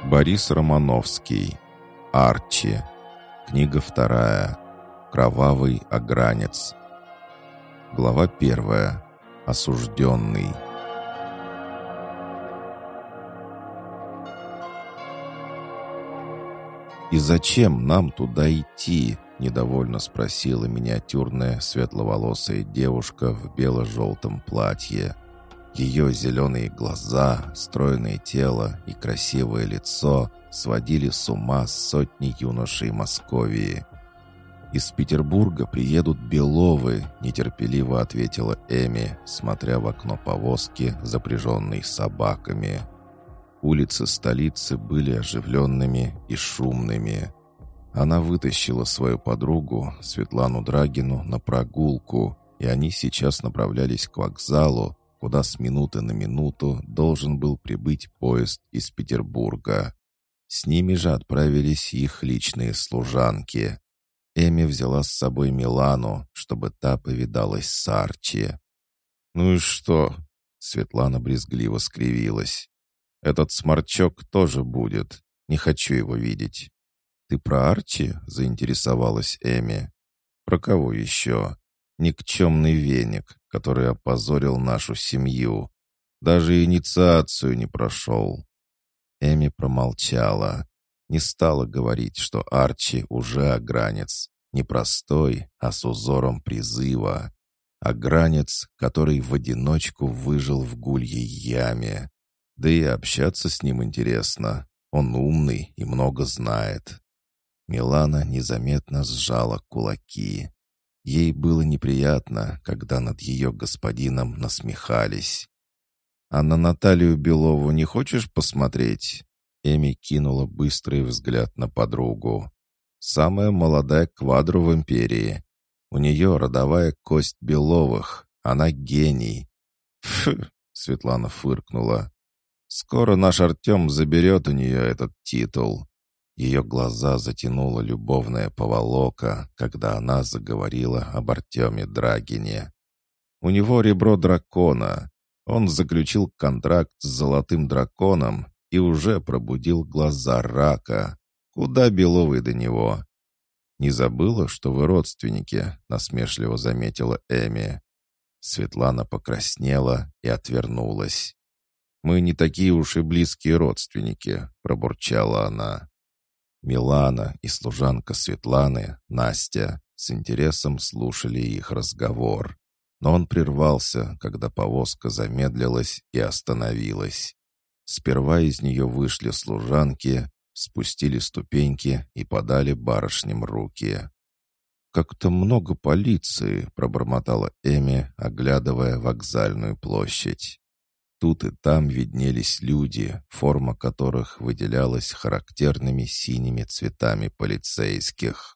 Борис Романовский. Арчи. Книга 2. Кровавый огранец. Глава 1. Осужденный. «И зачем нам туда идти?» — недовольно спросила миниатюрная светловолосая девушка в бело-желтом платье. Ее зеленые глаза, стройное тело и красивое лицо сводили с ума сотни юношей Московии. «Из Петербурга приедут Беловы», — нетерпеливо ответила Эми, смотря в окно повозки, запряженной собаками. Улицы столицы были оживленными и шумными. Она вытащила свою подругу, Светлану Драгину, на прогулку, и они сейчас направлялись к вокзалу, куда с минуты на минуту должен был прибыть поезд из Петербурга. С ними же отправились их личные служанки. Эми взяла с собой Милану, чтобы та повидалась с Арчи. «Ну и что?» — Светлана брезгливо скривилась. «Этот сморчок тоже будет. Не хочу его видеть». «Ты про Арчи?» — заинтересовалась Эми. «Про кого еще? Никчемный веник, который опозорил нашу семью. Даже инициацию не прошел». Эми промолчала. Не стала говорить, что Арчи уже огранец. Не простой, а с узором призыва. Огранец, который в одиночку выжил в гульей яме. Да и общаться с ним интересно. Он умный и много знает. Милана незаметно сжала кулаки. Ей было неприятно, когда над ее господином насмехались. «А на Наталью Белову не хочешь посмотреть?» Эми кинула быстрый взгляд на подругу. «Самая молодая квадро в империи. У нее родовая кость Беловых. Она гений». «Фу!» — Светлана фыркнула. «Скоро наш Артем заберет у нее этот титул». Ее глаза затянула любовная поволока, когда она заговорила об Артеме Драгине. «У него ребро дракона. Он заключил контракт с Золотым Драконом и уже пробудил глаза рака. Куда Беловой до него?» «Не забыла, что вы родственники?» — насмешливо заметила Эми. Светлана покраснела и отвернулась. «Мы не такие уж и близкие родственники», — пробурчала она. Милана и служанка Светланы, Настя, с интересом слушали их разговор. Но он прервался, когда повозка замедлилась и остановилась. Сперва из нее вышли служанки, спустили ступеньки и подали барышням руки. «Как-то много полиции», — пробормотала Эми, оглядывая вокзальную площадь. Тут и там виднелись люди, форма которых выделялась характерными синими цветами полицейских.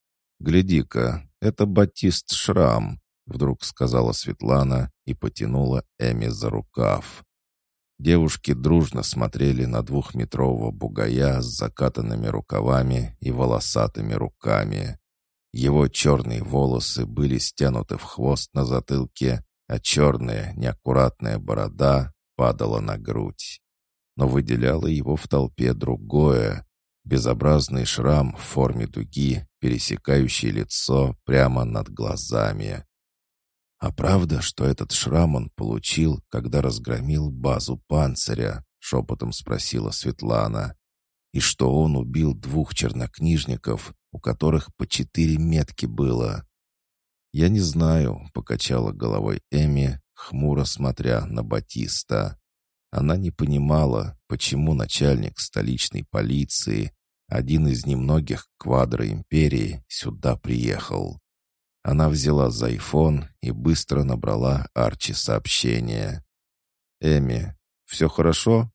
«Гляди-ка, это Батист Шрам», — вдруг сказала Светлана и потянула Эми за рукав. Девушки дружно смотрели на 2-метрового бугая с закатанными рукавами и волосатыми руками. Его черные волосы были стянуты в хвост на затылке, а черная, неаккуратная борода падала на грудь. Но выделяло его в толпе другое — безобразный шрам в форме дуги, пересекающий лицо прямо над глазами. «А правда, что этот шрам он получил, когда разгромил базу Панциря?» — шепотом спросила Светлана. «И что он убил 2 чернокнижников, у которых по 4 метки было?» «Я не знаю», — покачала головой Эми, хмуро смотря на Батиста. Она не понимала, почему начальник столичной полиции, один из немногих квадро империи, сюда приехал. Она взяла за айфон и быстро набрала Арчи сообщение. «Эми, все хорошо?»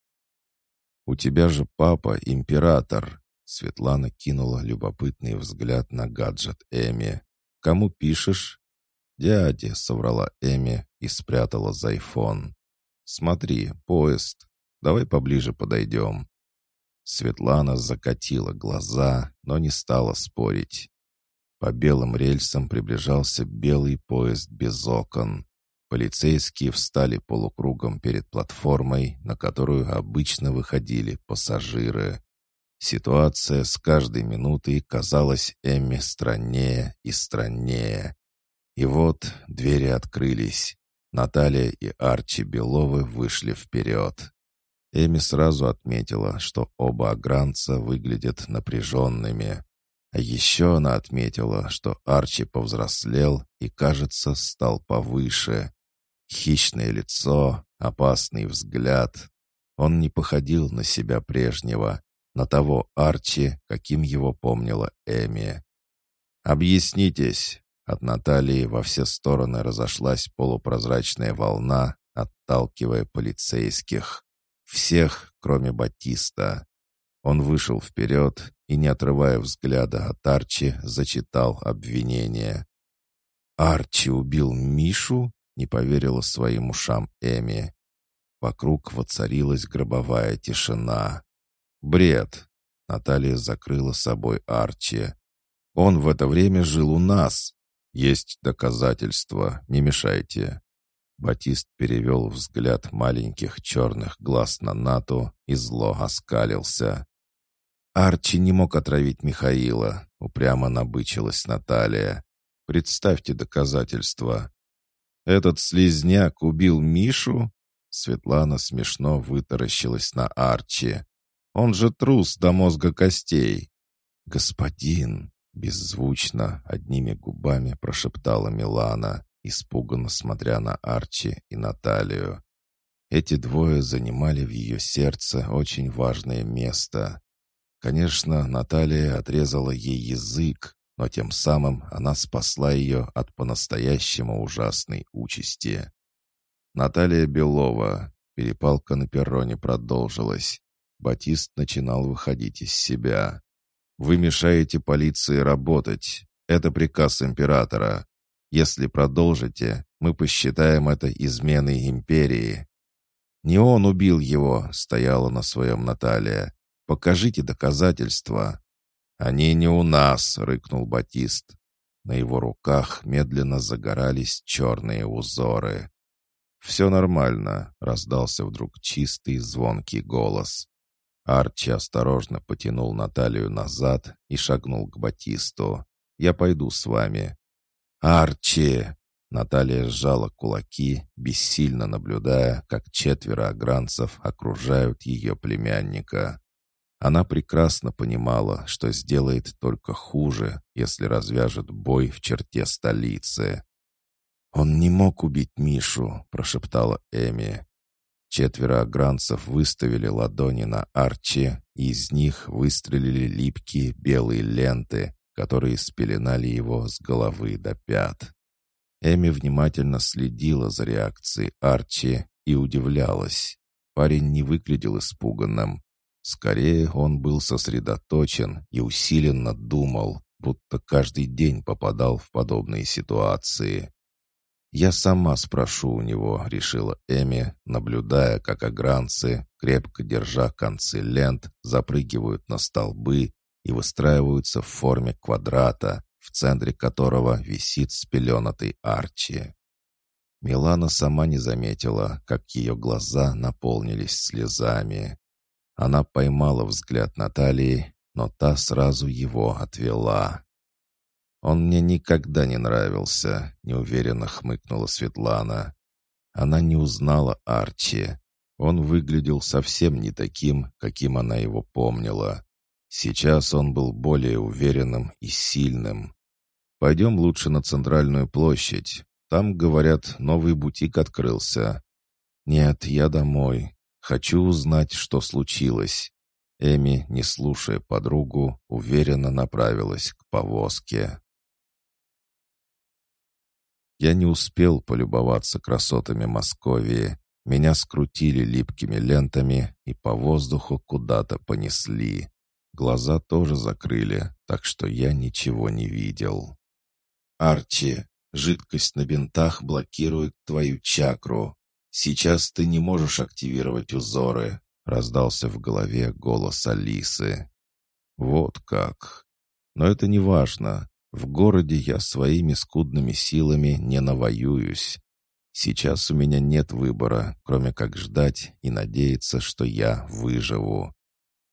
«У тебя же папа император», — Светлана кинула любопытный взгляд на гаджет Эми. «Кому пишешь?» «Дяде», — соврала Эми и спрятала за айфон. «Смотри, поезд. Давай поближе подойдем». Светлана закатила глаза, но не стала спорить. По белым рельсам приближался белый поезд без окон. Полицейские встали полукругом перед платформой, на которую обычно выходили пассажиры. Ситуация с каждой минутой казалась Эмме страннее и страннее. И вот двери открылись. Наталья и Арчи Беловы вышли вперед. Эми сразу отметила, что оба агранца выглядят напряженными. А еще она отметила, что Арчи повзрослел и, кажется, стал повыше. Хищное лицо, опасный взгляд. Он не походил на себя прежнего, на того Арчи, каким его помнила Эми. «Объяснитесь!» От Натальи во все стороны разошлась полупрозрачная волна, отталкивая полицейских. Всех, кроме Батиста. Он вышел вперед и, не отрывая взгляда от Арчи, зачитал обвинение. «Арчи убил Мишу?» — не поверила своим ушам Эми. Вокруг воцарилась гробовая тишина. «Бред!» — Наталья закрыла собой Арчи. «Он в это время жил у нас. Есть доказательства, не мешайте». Батист перевел взгляд маленьких черных глаз на Нату и зло оскалился. «Арчи не мог отравить Михаила», — упрямо набычилась Наталья. «Представьте доказательства». «Этот слизняк убил Мишу?» Светлана смешно вытаращилась на Арчи. «Он же трус до мозга костей». «Господин!» — беззвучно, одними губами прошептала Милана, испуганно смотря на Арчи и Наталью. Эти двое занимали в ее сердце очень важное место. Конечно, Наталья отрезала ей язык, но тем самым она спасла ее от по-настоящему ужасной участи. Наталья Белова. Перепалка на перроне продолжилась. Батист начинал выходить из себя. «Вы мешаете полиции работать. Это приказ императора. Если продолжите, мы посчитаем это изменой империи». «Не он убил его», — стояла на своем Наталья. «Покажите доказательства». «Они не у нас», — рыкнул Батист. На его руках медленно загорались черные узоры. «Все нормально», — раздался вдруг чистый звонкий голос. Арчи осторожно потянул Наталью назад и шагнул к Батисту. «Я пойду с вами». «Арчи!» Наталья сжала кулаки, бессильно наблюдая, как четверо агранцев окружают ее племянника. Она прекрасно понимала, что сделает только хуже, если развяжет бой в черте столицы. «Он не мог убить Мишу», — прошептала Эми. Четверо агранцев выставили ладони на Арчи, и из них выстрелили липкие белые ленты, которые спеленали его с головы до пят. Эми внимательно следила за реакцией Арчи и удивлялась. Парень не выглядел испуганным. Скорее, он был сосредоточен и усиленно думал, будто каждый день попадал в подобные ситуации. «Я сама спрошу у него», — решила Эми, наблюдая, как агранцы, крепко держа концы лент, запрыгивают на столбы и выстраиваются в форме квадрата, в центре которого висит спеленатый Арчи. Милана сама не заметила, как ее глаза наполнились слезами. Она поймала взгляд Натальи, но та сразу его отвела. «Он мне никогда не нравился», — неуверенно хмыкнула Светлана. Она не узнала Арчи. Он выглядел совсем не таким, каким она его помнила. Сейчас он был более уверенным и сильным. «Пойдем лучше на центральную площадь. Там, говорят, новый бутик открылся». «Нет, я домой. Хочу узнать, что случилось». Эми, не слушая подругу, уверенно направилась к повозке. Я не успел полюбоваться красотами Московии. Меня скрутили липкими лентами и по воздуху куда-то понесли. Глаза тоже закрыли, так что я ничего не видел. «Арчи, жидкость на бинтах блокирует твою чакру. Сейчас ты не можешь активировать узоры», — раздался в голове голос Алисы. «Вот как. Но это не важно. В городе я своими скудными силами не навоююсь. Сейчас у меня нет выбора, кроме как ждать и надеяться, что я выживу.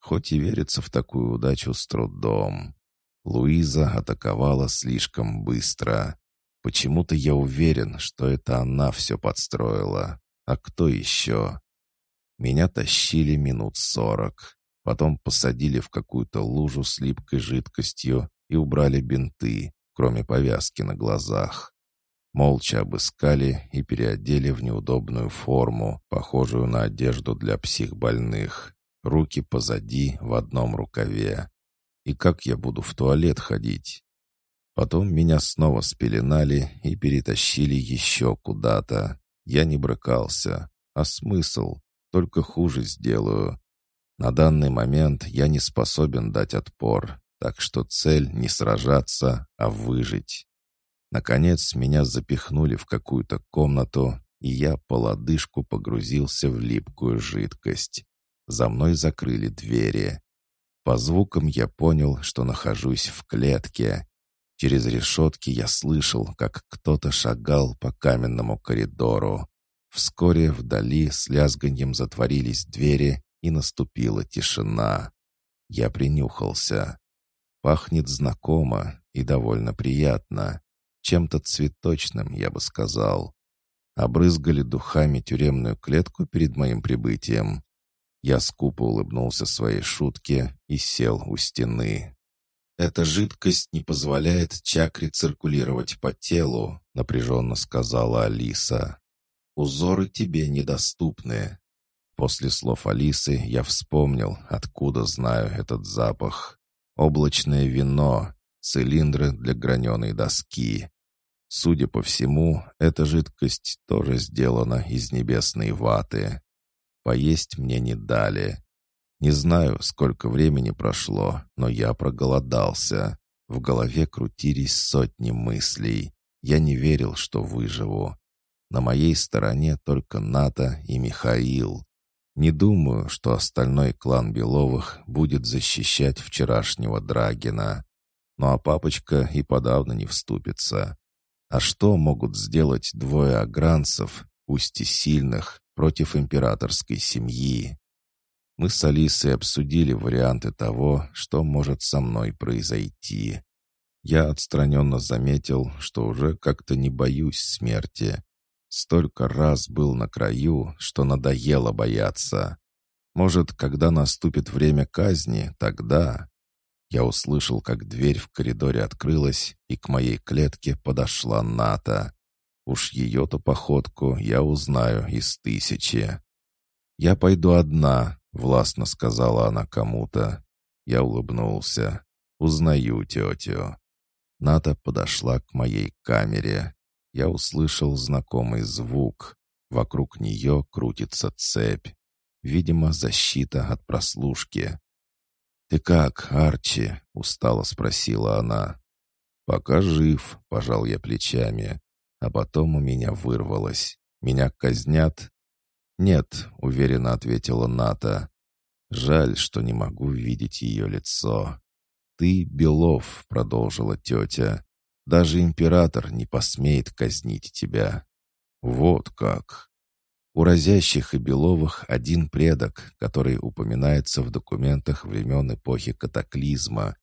хоть и верится в такую удачу с трудом. Луиза атаковала слишком быстро. Почему-то я уверен, что это она все подстроила. А кто еще? Меня тащили минут 40. Потом посадили в какую-то лужу с липкой жидкостью и убрали бинты, кроме повязки на глазах. Молча обыскали и переодели в неудобную форму, похожую на одежду для психбольных. Руки позади в одном рукаве. И как я буду в туалет ходить? Потом меня снова спеленали и перетащили еще куда-то. Я не брыкался. А смысл? Только хуже сделаю. На данный момент я не способен дать отпор, так что цель не сражаться, а выжить. Наконец меня запихнули в какую-то комнату, и я по лодыжку погрузился в липкую жидкость. За мной закрыли двери. По звукам я понял, что нахожусь в клетке. Через решетки я слышал, как кто-то шагал по каменному коридору. Вскоре вдали с лязганьем затворились двери, и наступила тишина. Я принюхался. Пахнет знакомо и довольно приятно. Чем-то цветочным, я бы сказал. Обрызгали духами тюремную клетку перед моим прибытием. Я скупо улыбнулся своей шутке и сел у стены. «Эта жидкость не позволяет чакре циркулировать по телу», — напряженно сказала Алиса. «Узоры тебе недоступны». После слов Алисы я вспомнил, откуда знаю этот запах. Облачное вино, цилиндры для граненой доски. Судя по всему, эта жидкость тоже сделана из небесной ваты. Поесть мне не дали. Не знаю, сколько времени прошло, но я проголодался. В голове крутились сотни мыслей. Я не верил, что выживу. На моей стороне только Ната и Михаил. Не думаю, что остальной клан Беловых будет защищать вчерашнего Драгина. Ну а папочка и подавно не вступится. А что могут сделать двое агранцев, пусть и сильных, против императорской семьи? Мы с Алисой обсудили варианты того, что может со мной произойти. Я отстраненно заметил, что уже как-то не боюсь смерти. Столько раз был на краю, что надоело бояться. Может, когда наступит время казни, тогда... Я услышал, как дверь в коридоре открылась, и к моей клетке подошла Ната. Уж ее-то походку я узнаю из 1000. «Я пойду одна», — властно сказала она кому-то. Я улыбнулся. «Узнаю тетю». Ната подошла к моей камере. Я услышал знакомый звук. Вокруг нее крутится цепь. Видимо, защита от прослушки. «Ты как, Арчи?» — устало спросила она. «Пока жив», — пожал я плечами. А потом у меня вырвалось. «Меня казнят?» «Нет», — уверенно ответила Ната. «Жаль, что не могу видеть ее лицо». «Ты Белов», — продолжила тетя. «Даже император не посмеет казнить тебя». «Вот как!» У Разящих и Беловых один предок, который упоминается в документах времен эпохи катаклизма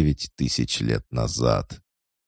9000 лет назад.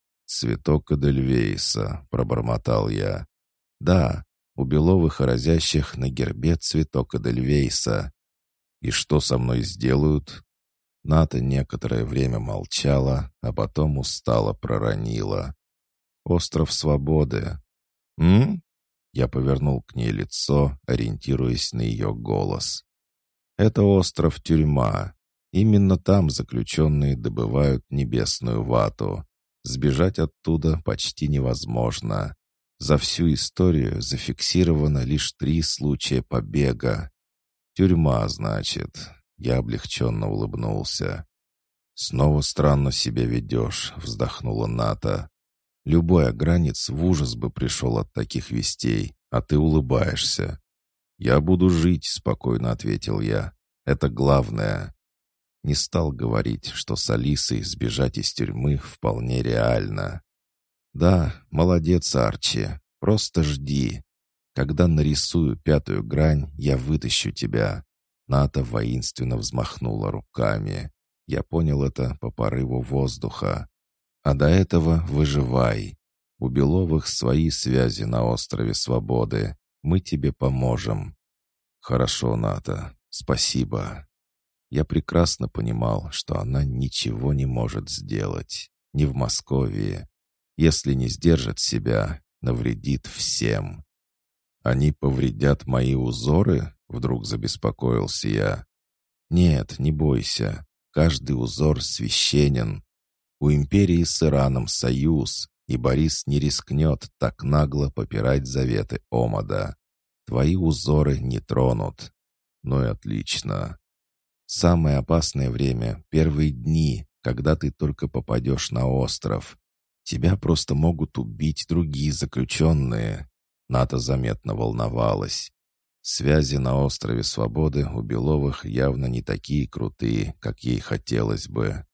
«Цветок Эдельвейса», — пробормотал я. «Да, у Беловых и Разящих на гербе цветок Эдельвейса. И что со мной сделают?» Ната некоторое время молчала, а потом устало проронила. «Остров Свободы». «М?» Я повернул к ней лицо, ориентируясь на ее голос. «Это остров-тюрьма. Именно там заключенные добывают небесную вату. Сбежать оттуда почти невозможно. За всю историю зафиксировано лишь 3 случая побега. Тюрьма, значит». Я облегченно улыбнулся. «Снова странно себя ведешь», — вздохнула Ната. «Любой агранец в ужас бы пришел от таких вестей, а ты улыбаешься». «Я буду жить», — спокойно ответил я. «Это главное». Не стал говорить, что с Алисой сбежать из тюрьмы вполне реально. «Да, молодец, Арчи, просто жди. Когда нарисую 5-ю грань, я вытащу тебя. Ната воинственно взмахнула руками. Я понял это по порыву воздуха. А до этого выживай. У Беловых свои связи на острове Свободы. Мы тебе поможем. Хорошо, Ната. Спасибо. Я прекрасно понимал, что она ничего не может сделать. Не в Москве. Если не сдержит себя, навредит всем. «Они повредят мои узоры?» — вдруг забеспокоился я. «Нет, не бойся. Каждый узор священен. У империи с Ираном союз, и Борис не рискнет так нагло попирать заветы Омада. Твои узоры не тронут». «Ну и отлично. Самое опасное время — первые дни, когда ты только попадешь на остров. Тебя просто могут убить другие заключенные». Ната заметно волновалась. Связи на острове Свободы у Беловых явно не такие крутые, как ей хотелось бы.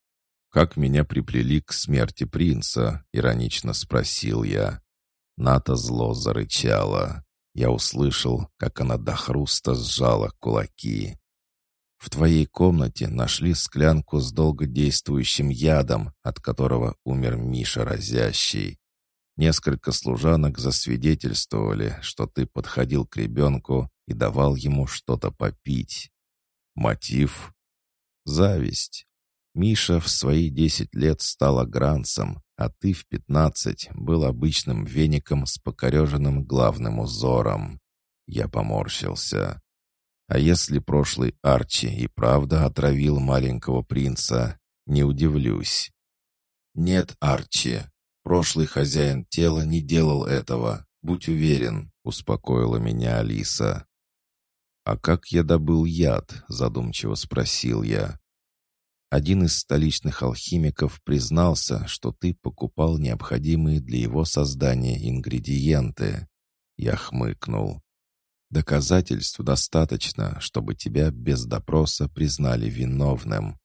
«Как меня приплели к смерти принца?» — иронично спросил я. Ната зло зарычала. Я услышал, как она до хруста сжала кулаки. «В твоей комнате нашли склянку с долгодействующим ядом, от которого умер Миша Разящий. Несколько служанок засвидетельствовали, что ты подходил к ребенку и давал ему что-то попить. Мотив? Зависть. Миша в свои 10 лет стал агранцем, а ты в 15 был обычным веником с покореженным главным узором». Я поморщился. «А если прошлый Арчи и правда отравил маленького принца, не удивлюсь». «Нет, Арчи. Прошлый хозяин тела не делал этого, будь уверен», — успокоила меня Алиса. «А как я добыл яд?» — задумчиво спросил я. «Один из столичных алхимиков признался, что ты покупал необходимые для его создания ингредиенты». Я хмыкнул. «Доказательств достаточно, чтобы тебя без допроса признали виновным.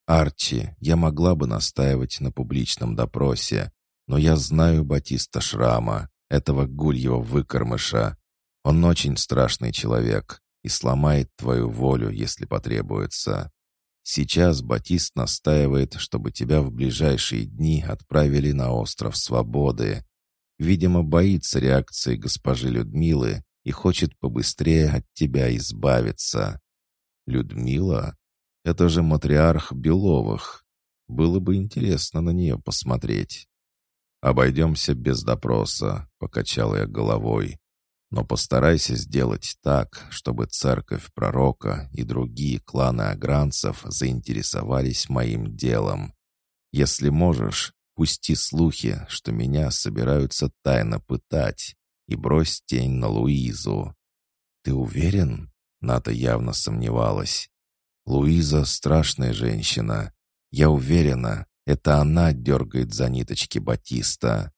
Арчи, я могла бы настаивать на публичном допросе, но я знаю Батиста Шрама, этого гульего выкормыша. Он очень страшный человек и сломает твою волю, если потребуется. Сейчас Батист настаивает, чтобы тебя в ближайшие дни отправили на остров Свободы. Видимо, боится реакции госпожи Людмилы и хочет побыстрее от тебя избавиться». «Людмила? Это же матриарх Беловых. Было бы интересно на нее посмотреть». «Обойдемся без допроса», — покачал я головой. «Но постарайся сделать так, чтобы церковь пророка и другие кланы агранцев заинтересовались моим делом. Если можешь, пусти слухи, что меня собираются тайно пытать, и брось тень на Луизу». «Ты уверен?» — Ната явно сомневалась. «Луиза — страшная женщина. Я уверена, это она дергает за ниточки Батиста».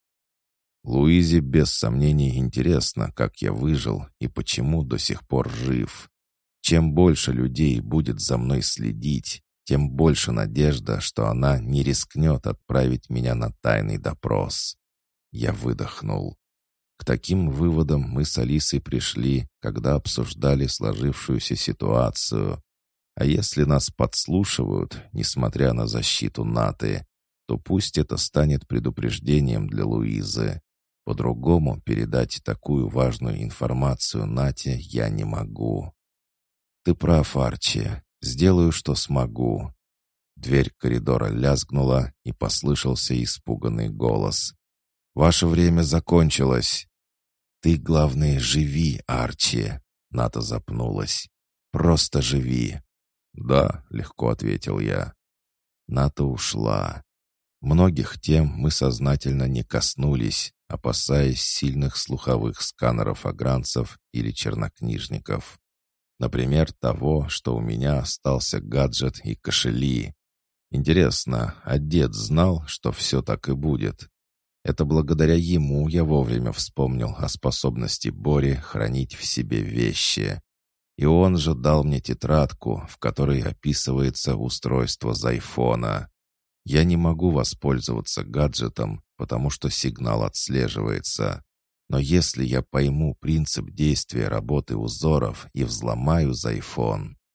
«Луизе без сомнений интересно, как я выжил и почему до сих пор жив. Чем больше людей будет за мной следить, тем больше надежда, что она не рискнет отправить меня на тайный допрос». Я выдохнул. К таким выводам мы с Алисой пришли, когда обсуждали сложившуюся ситуацию. А если нас подслушивают, несмотря на защиту Наты, то пусть это станет предупреждением для Луизы. По-другому передать такую важную информацию Нате я не могу. «Ты прав, Арчи. Сделаю, что смогу». Дверь коридора лязгнула, и послышался испуганный голос. «Ваше время закончилось». «Ты, главное, живи, Арчи!» Ната запнулась. «Просто живи!» «Да», — легко ответил я. Ната ушла. Многих тем мы сознательно не коснулись, опасаясь сильных слуховых сканеров агранцев или чернокнижников. Например, того, что у меня остался гаджет и кошели. Интересно, а дед знал, что все так и будет? Это благодаря ему я вовремя вспомнил о способности Бори хранить в себе вещи. И он же дал мне тетрадку, в которой описывается устройство Зайфона. Я не могу воспользоваться гаджетом, потому что сигнал отслеживается. Но если я пойму принцип действия работы узоров и взломаю Зайфон,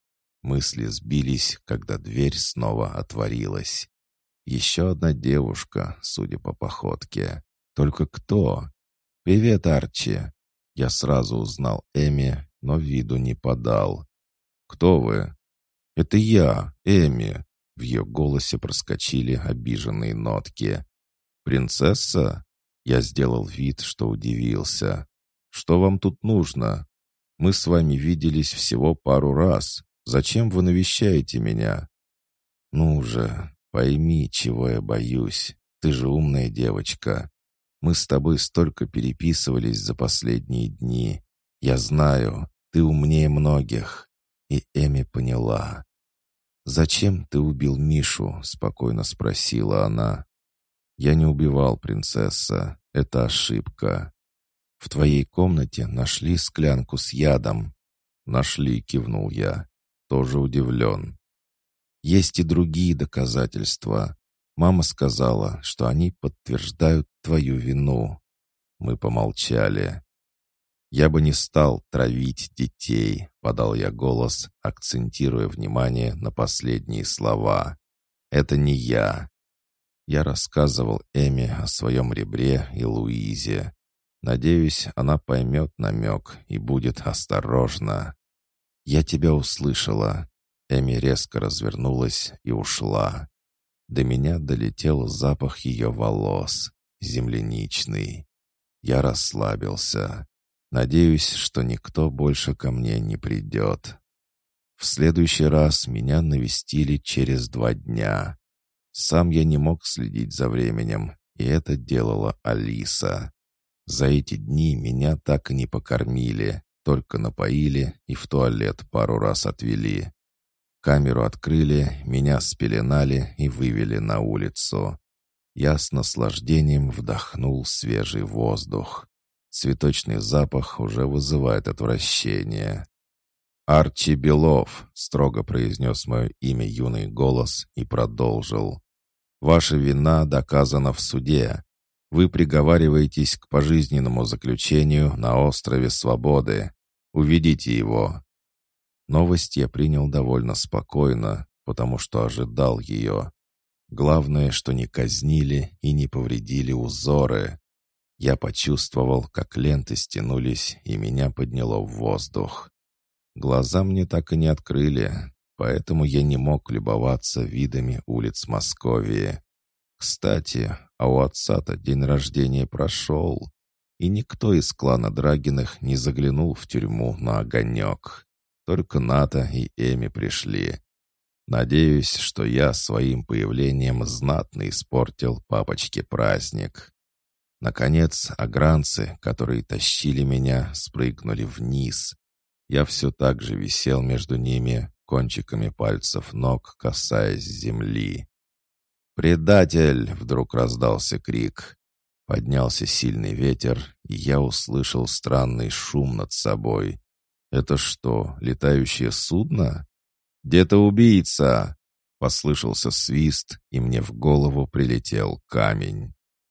Мысли сбились, когда дверь снова отворилась. Еще одна девушка, судя по походке. Только кто? «Привет, Арчи!» Я сразу узнал Эми, но виду не подал. «Кто вы?» «Это я, Эми!» В ее голосе проскочили обиженные нотки. «Принцесса?» Я сделал вид, что удивился. «Что вам тут нужно? Мы с вами виделись всего пару раз. Зачем вы навещаете меня?» «Ну же, пойми, чего я боюсь. Ты же умная девочка. Мы с тобой столько переписывались за последние дни. Я знаю, ты умнее многих». И Эми поняла. «Зачем ты убил Мишу?» — спокойно спросила она. «Я не убивал, принцесса. Это ошибка. В твоей комнате нашли склянку с ядом». «Нашли», — кивнул я. Тоже удивлен. «Есть и другие доказательства. Мама сказала, что они подтверждают твою вину». Мы помолчали. «Я бы не стал травить детей», — подал я голос, акцентируя внимание на последние слова. «Это не я». Я рассказывал Эми о своем ребре и Луизе. Надеюсь, она поймет намек и будет осторожна. «Я тебя услышала». Эми резко развернулась и ушла. До меня долетел запах ее волос, земляничный. Я расслабился. Надеюсь, что никто больше ко мне не придет. В следующий раз меня навестили через 2 дня. Сам я не мог следить за временем, и это делала Алиса. За эти дни меня так и не покормили, только напоили и в туалет пару раз отвели. Камеру открыли, меня спеленали и вывели на улицу. Я с наслаждением вдохнул свежий воздух. Цветочный запах уже вызывает отвращение. «Арчи Белов», — строго произнес мое имя юный голос и продолжил. «Ваша вина доказана в суде. Вы приговариваетесь к пожизненному заключению на острове Свободы. Уведите его». Новость я принял довольно спокойно, потому что ожидал ее. Главное, что не казнили и не повредили узоры. Я почувствовал, как ленты стянулись, и меня подняло в воздух. Глаза мне так и не открыли, поэтому я не мог любоваться видами улиц Московии. Кстати, а у отца-то день рождения прошел, и никто из клана Драгиных не заглянул в тюрьму на огонек. Только Ната и Эми пришли. Надеюсь, что я своим появлением знатно испортил папочке праздник. Наконец, агранцы, которые тащили меня, спрыгнули вниз. Я все так же висел между ними, кончиками пальцев ног касаясь земли. «Предатель!» — вдруг раздался крик. Поднялся сильный ветер, и я услышал странный шум над собой. «Это что, летающее судно?» «Где-то убийца!» Послышался свист, и мне в голову прилетел камень.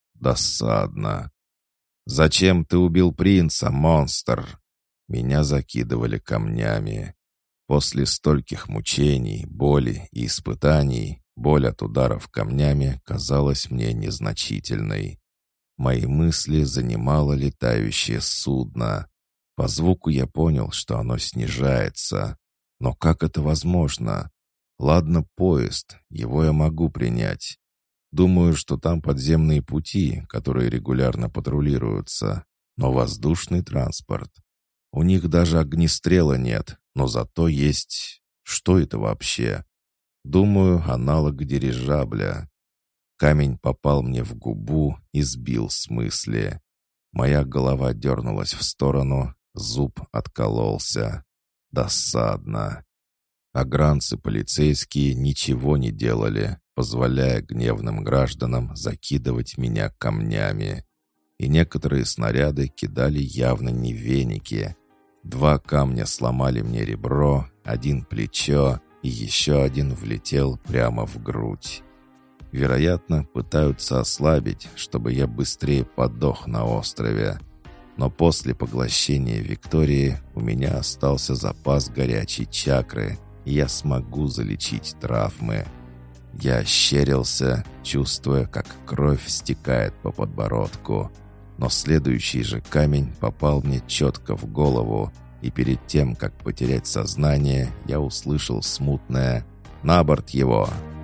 Досадно. «Зачем ты убил принца, монстр?» Меня закидывали камнями. После стольких мучений, боли и испытаний, боль от ударов камнями казалась мне незначительной. Мои мысли занимало летающее судно. По звуку я понял, что оно снижается. Но как это возможно? Ладно, поезд, его я могу принять. Думаю, что там подземные пути, которые регулярно патрулируются. Но воздушный транспорт. У них даже огнестрела нет, но зато есть... Что это вообще? Думаю, аналог дирижабля. Камень попал мне в губу и сбил с мысли. Моя голова дернулась в сторону, зуб откололся. Досадно. Агранцы полицейские ничего не делали, позволяя гневным гражданам закидывать меня камнями. И некоторые снаряды кидали явно не веники. 2 камня сломали мне ребро, 1 плечо, и еще 1 влетел прямо в грудь. Вероятно, пытаются ослабить, чтобы я быстрее подох на острове. Но после поглощения Виктории у меня остался запас горячей чакры, и я смогу залечить травмы. Я ощерился, чувствуя, как кровь стекает по подбородку. Но следующий же камень попал мне четко в голову, и перед тем, как потерять сознание, я услышал смутное «На борт его!».